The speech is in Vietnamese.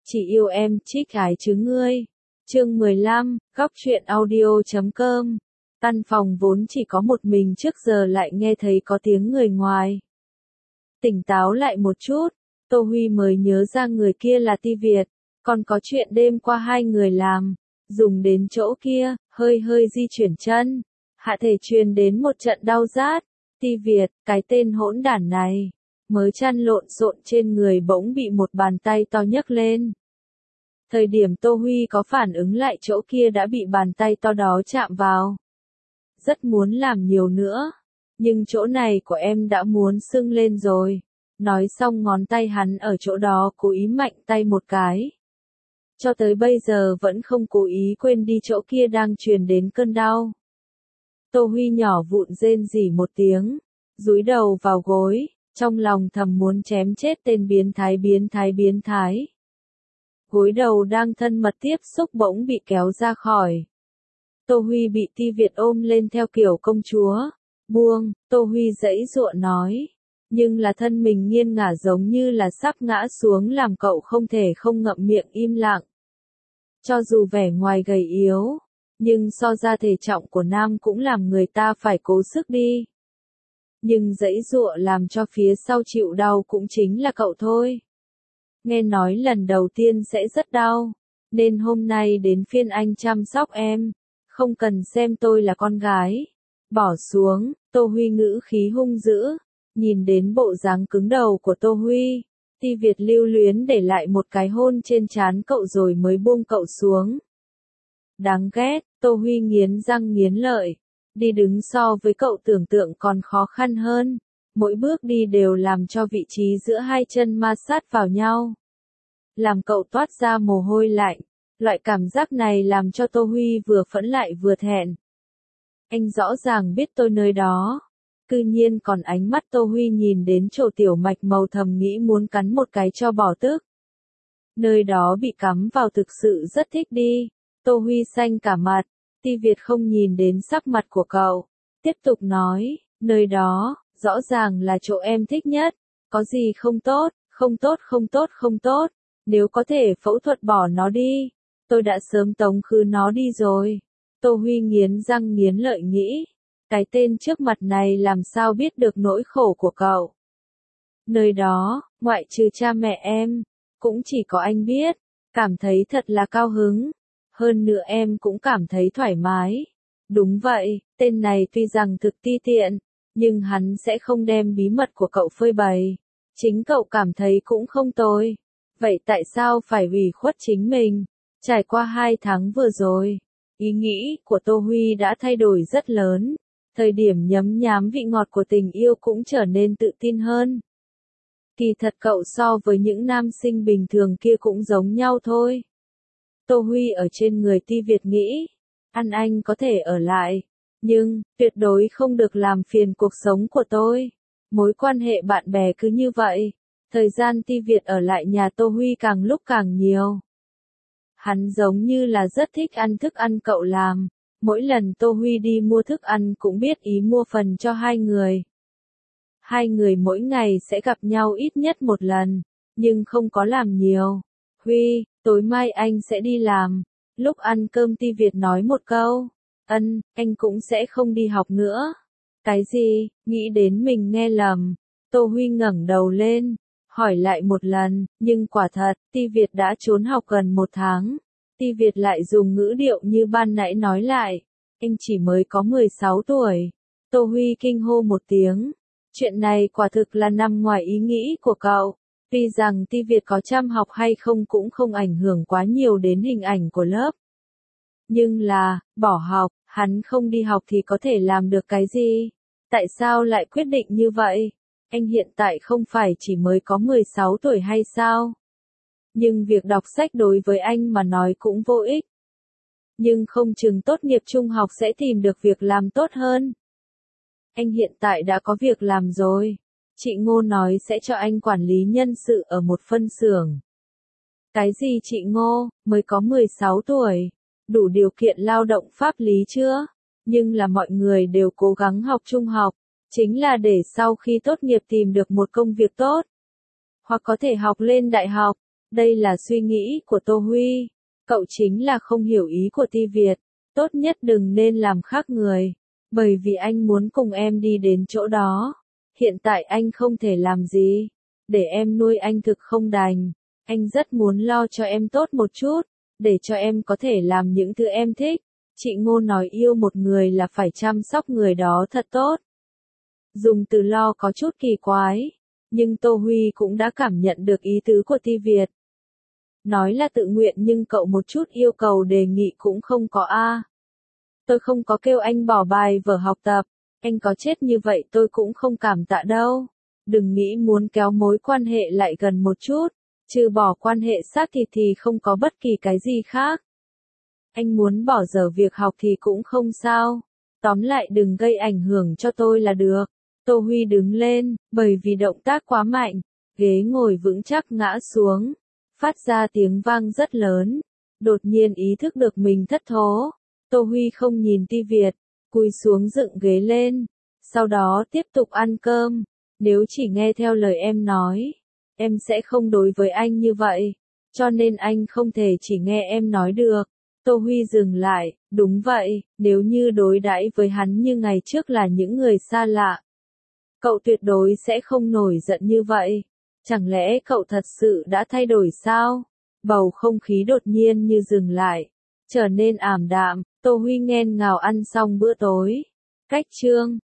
Chỉ yêu em, trích ái chứ ngươi. Chương 15, góc truyện audio.com. Căn phòng vốn chỉ có một mình trước giờ lại nghe thấy có tiếng người ngoài. Tỉnh táo lại một chút, Tô Huy mới nhớ ra người kia là Ti Việt, còn có chuyện đêm qua hai người làm, dùng đến chỗ kia, hơi di chuyển chân, hạ thể truyền đến một trận đau rát. Ti Việt, cái tên hỗn đản này, mới chăn lộn xộn trên người bỗng bị một bàn tay to nhấc lên. Thời điểm Tô Huy có phản ứng lại chỗ kia đã bị bàn tay to đó chạm vào. Rất muốn làm nhiều nữa, nhưng chỗ này của em đã muốn sưng lên rồi. Nói xong ngón tay hắn ở chỗ đó cố ý mạnh tay một cái. Cho tới bây giờ vẫn không cố ý quên đi chỗ kia đang truyền đến cơn đau. Tô Huy nhỏ vụn rên rỉ một tiếng, dúi đầu vào gối, trong lòng thầm muốn chém chết tên biến thái. Gối đầu đang thân mật tiếp xúc bỗng bị kéo ra khỏi. Tô Huy bị Ti Việt ôm lên theo kiểu công chúa. Buông, Tô Huy giãy giụa nói. Nhưng là thân mình nghiêng ngả giống như là sắp ngã xuống làm cậu không thể không ngậm miệng im lặng. Cho dù vẻ ngoài gầy yếu, nhưng so ra thể trọng của nam cũng làm người ta phải cố sức đi. Nhưng giãy giụa làm cho phía sau chịu đau cũng chính là cậu thôi. Nghe nói lần đầu tiên sẽ rất đau, nên hôm nay đến phiên anh chăm sóc em, không cần xem tôi là con gái. Bỏ xuống, Tô Huy ngữ khí hung dữ, nhìn đến bộ dáng cứng đầu của Tô Huy, Ti Việt lưu luyến để lại một cái hôn trên trán cậu rồi mới buông cậu xuống. Đáng ghét, Tô Huy nghiến răng nghiến lợi, đi đứng so với cậu tưởng tượng còn khó khăn hơn. Mỗi bước đi đều làm cho vị trí giữa hai chân ma sát vào nhau. Làm cậu toát ra mồ hôi lạnh. Loại cảm giác này làm cho Tô Huy vừa phẫn lại vừa thẹn. Anh rõ ràng biết tôi nơi đó. Cư nhiên còn ánh mắt Tô Huy nhìn đến chỗ tiểu mạch màu thầm nghĩ muốn cắn một cái cho bỏ tức. Nơi đó bị cắm vào thực sự rất thích đi. Tô Huy xanh cả mặt. Ti Việt không nhìn đến sắc mặt của cậu. Tiếp tục nói, nơi đó, rõ ràng là chỗ em thích nhất, có gì không tốt, không tốt, nếu có thể phẫu thuật bỏ nó đi, tôi đã sớm tống khứ nó đi rồi. Tô Huy nghiến răng nghiến lợi nghĩ, cái tên trước mặt này làm sao biết được nỗi khổ của cậu. Nơi đó, ngoại trừ cha mẹ em, cũng chỉ có anh biết, cảm thấy thật là cao hứng, hơn nữa em cũng cảm thấy thoải mái. Đúng vậy, tên này tuy rằng thực ti tiện, nhưng hắn sẽ không đem bí mật của cậu phơi bày. Chính cậu cảm thấy cũng không tồi. Vậy tại sao phải ủy khuất chính mình? Trải qua 2 tháng vừa rồi, ý nghĩ của Tô Huy đã thay đổi rất lớn. Thời điểm nhấm nhám vị ngọt của tình yêu cũng trở nên tự tin hơn. Kỳ thật cậu so với những nam sinh bình thường kia cũng giống nhau thôi. Tô Huy ở trên người Ti Việt nghĩ, anh có thể ở lại, nhưng, tuyệt đối không được làm phiền cuộc sống của tôi. Mối quan hệ bạn bè cứ như vậy. Thời gian Ti Việt ở lại nhà Tô Huy càng lúc càng nhiều. Hắn giống như là rất thích ăn thức ăn cậu làm. Mỗi lần Tô Huy đi mua thức ăn cũng biết ý mua phần cho hai người. Hai người mỗi ngày sẽ gặp nhau ít nhất một lần, nhưng không có làm nhiều. Huy, tối mai anh sẽ đi làm. Lúc ăn cơm Ti Việt nói một câu. Anh cũng sẽ không đi học nữa. Cái gì, nghĩ đến mình nghe lầm. Tô Huy ngẩng đầu lên, hỏi lại một lần, nhưng quả thật, Ti Việt đã trốn học gần 1 tháng. Ti Việt lại dùng ngữ điệu như ban nãy nói lại, anh chỉ mới có 16 tuổi. Tô Huy kinh hô một tiếng. Chuyện này quả thực là nằm ngoài ý nghĩ của cậu. Tuy rằng Ti Việt có chăm học hay không cũng không ảnh hưởng quá nhiều đến hình ảnh của lớp. Nhưng là, bỏ học, hắn không đi học thì có thể làm được cái gì? Tại sao lại quyết định như vậy? Anh hiện tại không phải chỉ mới có 16 tuổi hay sao? Nhưng việc đọc sách đối với anh mà nói cũng vô ích. Nhưng không chừng tốt nghiệp trung học sẽ tìm được việc làm tốt hơn. Anh hiện tại đã có việc làm rồi. Chị Ngô nói sẽ cho anh quản lý nhân sự ở một phân xưởng. Cái gì chị Ngô, mới có 16 tuổi, đủ điều kiện lao động pháp lý chưa? Nhưng là mọi người đều cố gắng học trung học, chính là để sau khi tốt nghiệp tìm được một công việc tốt. Hoặc có thể học lên đại học, Đây là suy nghĩ của Tô Huy. Cậu chính là không hiểu ý của Ti Việt. Tốt nhất đừng nên làm khác người. Bởi vì anh muốn cùng em đi đến chỗ đó. Hiện tại anh không thể làm gì. Để em nuôi anh thực không đành. Anh rất muốn lo cho em tốt một chút. Để cho em có thể làm những thứ em thích. Chị Ngô nói yêu một người là phải chăm sóc người đó thật tốt. Dùng từ lo có chút kỳ quái. Nhưng Tô Huy cũng đã cảm nhận được ý tứ của Ti Việt. Nói là tự nguyện nhưng cậu một chút yêu cầu đề nghị cũng không có a. Tôi không có kêu anh bỏ bài vở học tập. Anh có chết như vậy tôi cũng không cảm tạ đâu. Đừng nghĩ muốn kéo mối quan hệ lại gần một chút. Trừ bỏ quan hệ xác thịt thì không có bất kỳ cái gì khác. Anh muốn bỏ dở việc học thì cũng không sao. Tóm lại đừng gây ảnh hưởng cho tôi là được. Tô Huy đứng lên, bởi vì động tác quá mạnh. Ghế ngồi vững chắc ngã xuống. Phát ra tiếng vang rất lớn. Đột nhiên ý thức được mình thất thố. Tô Huy không nhìn Ti Việt. Cúi xuống dựng ghế lên. Sau đó tiếp tục ăn cơm. Nếu chỉ nghe theo lời em nói. Em sẽ không đối với anh như vậy. Cho nên anh không thể chỉ nghe em nói được. Tô Huy dừng lại, đúng vậy, nếu như đối đãi với hắn như ngày trước là những người xa lạ. Cậu tuyệt đối sẽ không nổi giận như vậy. Chẳng lẽ cậu thật sự đã thay đổi sao? Bầu không khí đột nhiên như dừng lại, trở nên ảm đạm. Tô Huy nghẹn ngào ăn xong bữa tối. Cách chương